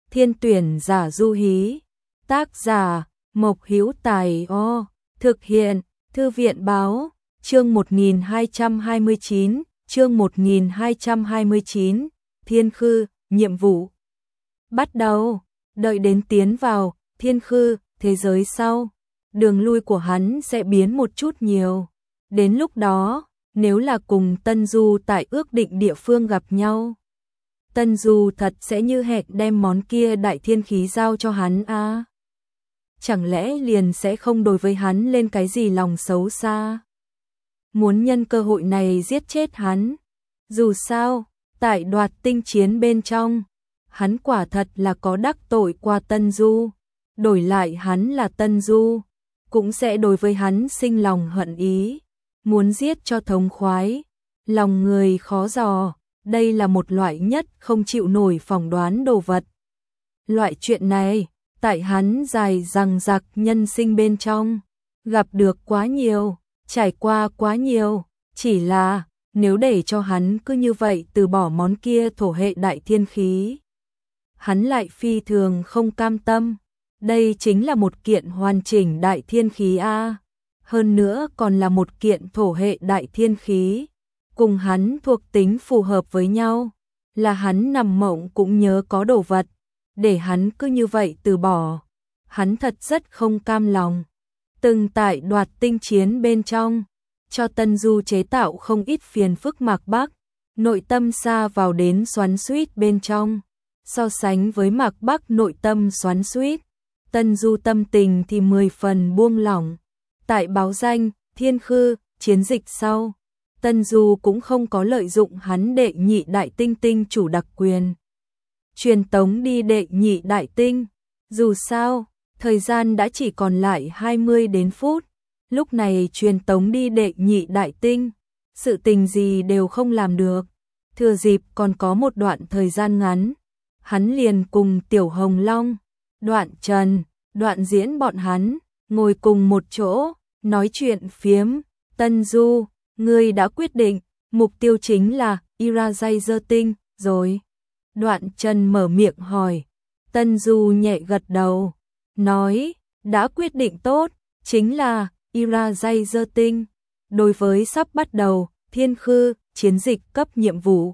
Thiên tuyển giả du hí. Tác giả Mộc Hữu Tài. Thực hiện Thư viện báo. Chương 1229, chương 1229, Thiên Khư, nhiệm vụ. Bắt đầu, đợi đến tiến vào Thiên Khư, thế giới sau, đường lui của hắn sẽ biến một chút nhiều. Đến lúc đó, nếu là cùng Tân Du tại ước định địa phương gặp nhau, Tân Du thật sẽ như hẹn đem món kia đại thiên khí giao cho hắn à? Chẳng lẽ liền sẽ không đối với hắn lên cái gì lòng xấu xa? Muốn nhân cơ hội này giết chết hắn. Dù sao, tại đoạt tinh chiến bên trong, hắn quả thật là có đắc tội qua Tân Du. Đổi lại hắn là Tân Du, cũng sẽ đối với hắn sinh lòng hận ý. Muốn giết cho thống khoái, lòng người khó dò. Đây là một loại nhất không chịu nổi phỏng đoán đồ vật. Loại chuyện này, tại hắn dài dằng dặc nhân sinh bên trong, gặp được quá nhiều, trải qua quá nhiều, chỉ là nếu để cho hắn cứ như vậy từ bỏ món kia thổ hệ đại thiên khí, hắn lại phi thường không cam tâm. Đây chính là một kiện hoàn chỉnh đại thiên khí a, hơn nữa còn là một kiện thổ hệ đại thiên khí, cùng hắn thuộc tính phù hợp với nhau, là hắn nằm mộng cũng nhớ có đồ vật, để hắn cứ như vậy từ bỏ, hắn thật rất không cam lòng. Từng tại đoạt tinh chiến bên trong, cho Tân Du chế tạo không ít phiền phức Mạc Bắc, nội tâm xa vào đến xoắn xuýt bên trong. So sánh với Mạc Bắc nội tâm xoắn xuýt, Tân Du tâm tình thì 10 phần buông lỏng. Tại báo danh Thiên Khư chiến dịch sau, Tân Du cũng không có lợi dụng hắn đệ nhị đại tinh tinh chủ đặc quyền truyền tống đi đệ nhị đại tinh. Dù sao, thời gian đã chỉ còn lại 20 đến phút, lúc này truyền tống đi đệ nhị đại tinh, sự tình gì đều không làm được. Thừa dịp còn có một đoạn thời gian ngắn, hắn liền cùng Tiểu Hồng Long, Đoạn Trần, Đoạn Diễn bọn hắn ngồi cùng một chỗ, nói chuyện phiếm. Tân Du, ngươi đã quyết định, mục tiêu chính là Irajazer tinh, rồi. Đoạn Trần mở miệng hỏi. Tân Du nhẹ gật đầu, nói, đã quyết định tốt, chính là Irajazer tinh. Đối với sắp bắt đầu Thiên Khư chiến dịch cấp nhiệm vụ,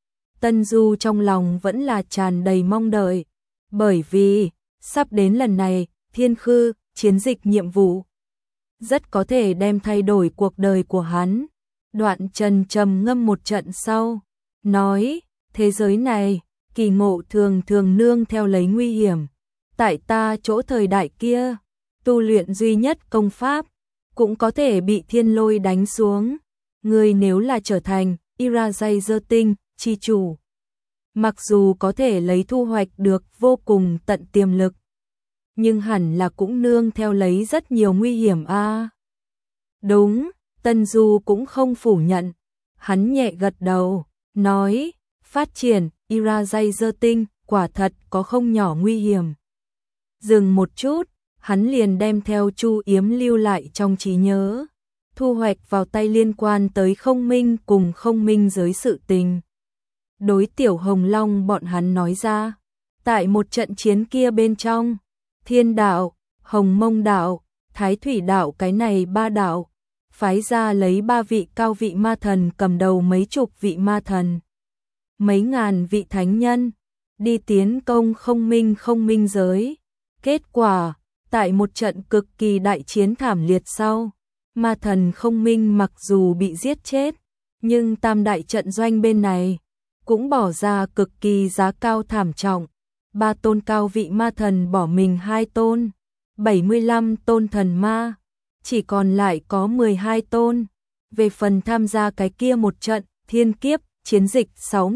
Tân Du trong lòng vẫn là tràn đầy mong đợi, bởi vì sắp đến lần này Thiên Khư chiến dịch nhiệm vụ rất có thể đem thay đổi cuộc đời của hắn. Đoạn Trần trầm ngâm một trận sau, nói, thế giới này, kỳ ngộ thường thường nương theo lấy nguy hiểm. Tại ta chỗ thời đại kia, tu luyện duy nhất công pháp, cũng có thể bị thiên lôi đánh xuống. Ngươi nếu là trở thành Irajazer tinh chi chủ, mặc dù có thể lấy thu hoạch được vô cùng tận tiềm lực, nhưng hẳn là cũng nương theo lấy rất nhiều nguy hiểm a. Đúng, Tân Du cũng không phủ nhận, hắn nhẹ gật đầu, nói, phát triển Irajazer tinh quả thật có không nhỏ nguy hiểm. Dừng một chút, hắn liền đem theo Chu Yếm lưu lại trong trí nhớ, thu hoạch vào tay liên quan tới không minh cùng không minh giới sự tình. Đối Tiểu Hồng Long bọn hắn nói ra, tại một trận chiến kia bên trong, Thiên đạo, Hồng Mông đạo, Thái Thủy đạo cái này ba đạo, phái ra lấy 3 vị cao vị ma thần cầm đầu mấy chục vị ma thần, mấy ngàn vị thánh nhân, đi tiến công không minh giới. Kết quả, tại một trận cực kỳ đại chiến thảm liệt sau, ma thần không minh mặc dù bị giết chết, nhưng tam đại trận doanh bên này cũng bỏ ra cực kỳ giá cao thảm trọng. 3 tôn cao vị ma thần bỏ mình 2 tôn, 75 tôn thần ma, chỉ còn lại có 12 tôn. Về phần tham gia cái kia một trận thiên kiếp chiến dịch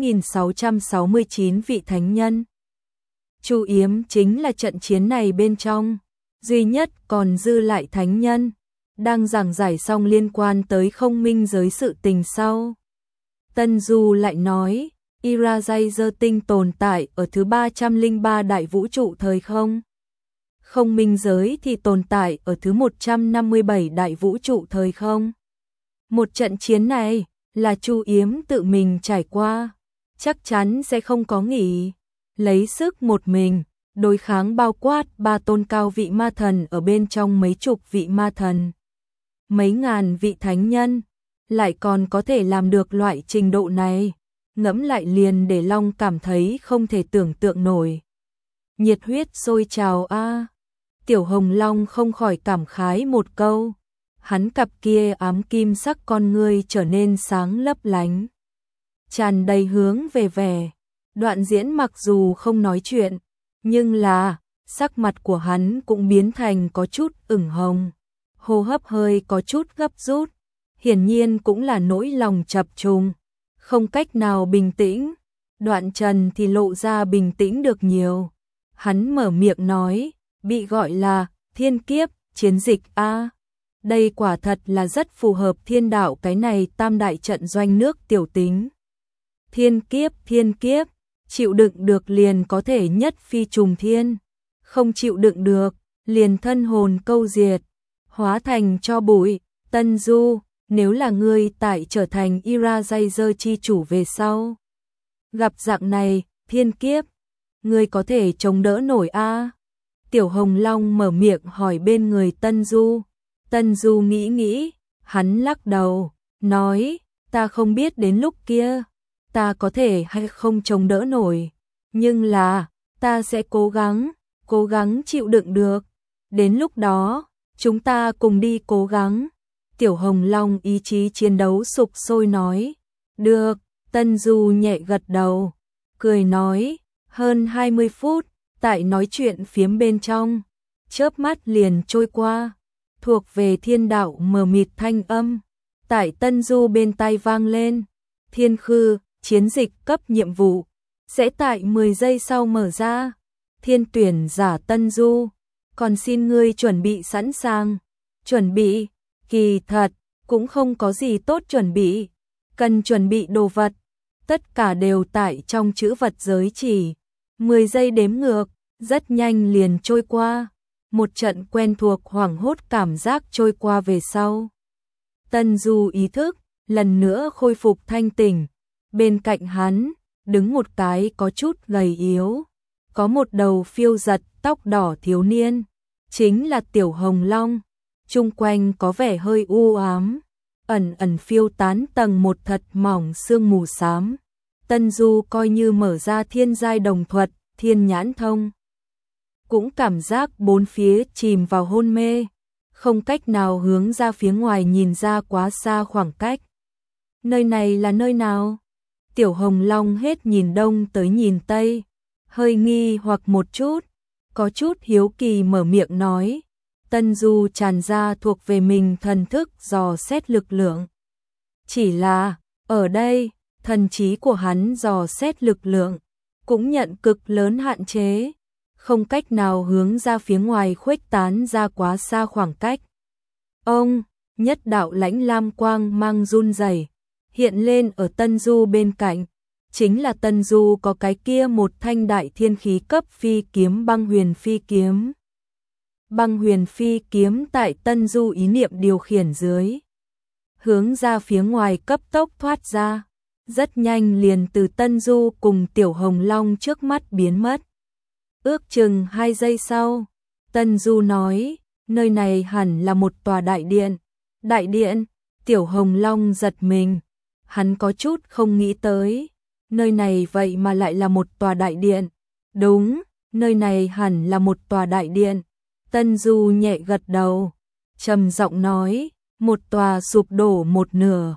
6.669 vị thánh nhân, Chu Yếm chính là trận chiến này bên trong duy nhất còn dư lại thánh nhân. Đang giảng giải xong liên quan tới không minh giới sự tình sau, Tân Du lại nói, Irajazer tinh tồn tại ở thứ 303 đại vũ trụ thời không. Không minh giới thì tồn tại ở thứ 157 đại vũ trụ thời không. Một trận chiến này là Chu Yếm tự mình trải qua, chắc chắn sẽ không có nghỉ. lấy sức một mình, đối kháng bao quát 3 tôn cao vị ma thần ở bên trong mấy chục vị ma thần. Mấy ngàn vị thánh nhân, lại còn có thể làm được loại trình độ này, ngẫm lại liền để Long cảm thấy không thể tưởng tượng nổi. Nhiệt huyết sôi trào a. Tiểu Hồng Long không khỏi cảm khái một câu, hắn cặp kia ám kim sắc con ngươi trở nên sáng lấp lánh, tràn đầy hướng về vẻ. Đoạn Diễn mặc dù không nói chuyện, nhưng là sắc mặt của hắn cũng biến thành có chút ửng hồng, hô hấp hơi có chút gấp rút, hiển nhiên cũng là nỗi lòng chập trùng, không cách nào bình tĩnh. Đoạn Trần thì lộ ra bình tĩnh được nhiều. Hắn mở miệng nói, bị gọi là thiên kiếp, chiến dịch a. Đây quả thật là rất phù hợp thiên đạo cái này tam đại trận doanh nước tiểu tính. Thiên kiếp, chịu đựng được liền có thể nhất phi trùng thiên, không chịu đựng được, liền thân hồn câu diệt, hóa thành cho bụi. Tân Du, nếu là ngươi tại trở thành Irajazer chi chủ về sau, gặp dạng này, thiên kiếp, ngươi có thể chống đỡ nổi a? Tiểu Hồng Long mở miệng hỏi bên người Tân Du. Tân Du nghĩ, hắn lắc đầu, nói, ta không biết đến lúc kia, ta có thể hay không chống đỡ nổi, nhưng là, ta sẽ cố gắng chịu đựng được. Đến lúc đó, chúng ta cùng đi cố gắng. Tiểu Hồng Long ý chí chiến đấu sục sôi nói, được. Tân Du nhẹ gật đầu, cười nói, hơn 20 phút, tại nói chuyện phiếm bên trong, chớp mắt liền trôi qua, thuộc về thiên đạo mờ mịt thanh âm, tại Tân Du bên tai vang lên, Thiên Khư, chiến dịch cấp nhiệm vụ, sẽ tại 10 giây sau mở ra, thiên tuyển giả Tân Du, còn xin ngươi chuẩn bị sẵn sàng. Chuẩn bị, kỳ thật, cũng không có gì tốt chuẩn bị, cần chuẩn bị đồ vật, tất cả đều tại trong chữ vật giới chỉ. 10 giây đếm ngược, rất nhanh liền trôi qua, một trận quen thuộc hoảng hốt cảm giác trôi qua về sau. Tân Du ý thức, lần nữa khôi phục thanh tỉnh, bên cạnh hắn, đứng một cái có chút gầy yếu, có một đầu phiêu giật tóc đỏ thiếu niên, chính là Tiểu Hồng Long, chung quanh có vẻ hơi u ám, ẩn ẩn phiêu tán tầng một thật mỏng sương mù xám. Tân Du coi như mở ra thiên giai đồng thuật, thiên nhãn thông, cũng cảm giác bốn phía chìm vào hôn mê, không cách nào hướng ra phía ngoài nhìn ra quá xa khoảng cách. Nơi này là nơi nào? Tiểu Hồng Long hết nhìn đông tới nhìn tây, hơi nghi hoặc một chút, có chút hiếu kỳ mở miệng nói. Tân Du tràn ra thuộc về mình thần thức dò xét lực lượng. Chỉ là, ở đây, thần trí của hắn dò xét lực lượng, cũng nhận cực lớn hạn chế, không cách nào hướng ra phía ngoài khuếch tán ra quá xa khoảng cách. Ông, nhất đạo lãnh lam quang mang run rẩy hiện lên ở Tân Du bên cạnh, chính là Tân Du có cái kia một thanh đại thiên khí cấp phi kiếm băng huyền phi kiếm. Băng huyền phi kiếm tại Tân Du ý niệm điều khiển dưới, hướng ra phía ngoài cấp tốc thoát ra, rất nhanh liền từ Tân Du cùng Tiểu Hồng Long trước mắt biến mất. Ước chừng 2 giây sau, Tân Du nói, nơi này hẳn là một tòa đại điện. Đại điện? Tiểu Hồng Long giật mình, hắn có chút không nghĩ tới, nơi này vậy mà lại là một tòa đại điện. Đúng, nơi này hẳn là một tòa đại điện. Tân Du nhẹ gật đầu, trầm giọng nói, một tòa sụp đổ một nửa,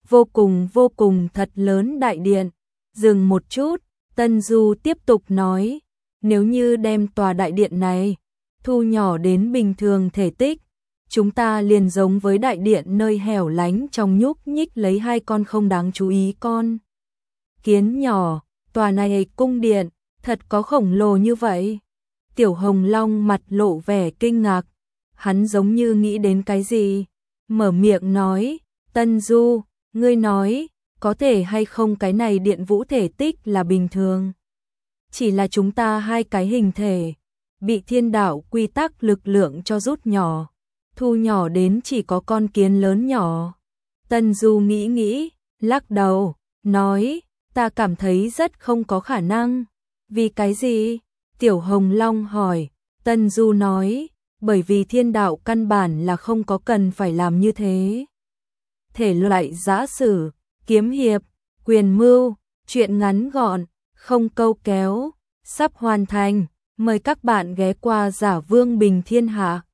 vô cùng thật lớn đại điện. Dừng một chút, Tân Du tiếp tục nói, nếu như đem tòa đại điện này thu nhỏ đến bình thường thể tích, chúng ta liền giống với đại điện nơi hẻo lánh trong nhúc nhích lấy 2 con không đáng chú ý con kiến nhỏ. Tòa này cung điện thật có khổng lồ như vậy? Tiểu Hồng Long mặt lộ vẻ kinh ngạc, hắn giống như nghĩ đến cái gì, mở miệng nói, Tân Du, ngươi nói, có thể hay không cái này điện vũ thể tích là bình thường? Chỉ là chúng ta 2 cái hình thể, bị thiên đạo quy tắc lực lượng cho rút nhỏ, thu nhỏ đến chỉ có con kiến lớn nhỏ. Tân Du nghĩ, lắc đầu, nói, ta cảm thấy rất không có khả năng. Vì cái gì? Tiểu Hồng Long hỏi. Tân Du nói, bởi vì thiên đạo căn bản là không có cần phải làm như thế. Thể loại giã sử, kiếm hiệp, quyền mưu, truyện ngắn gọn, không câu kéo, sắp hoàn thành. Mời các bạn ghé qua Giả Vương Bình Thiên Hạ.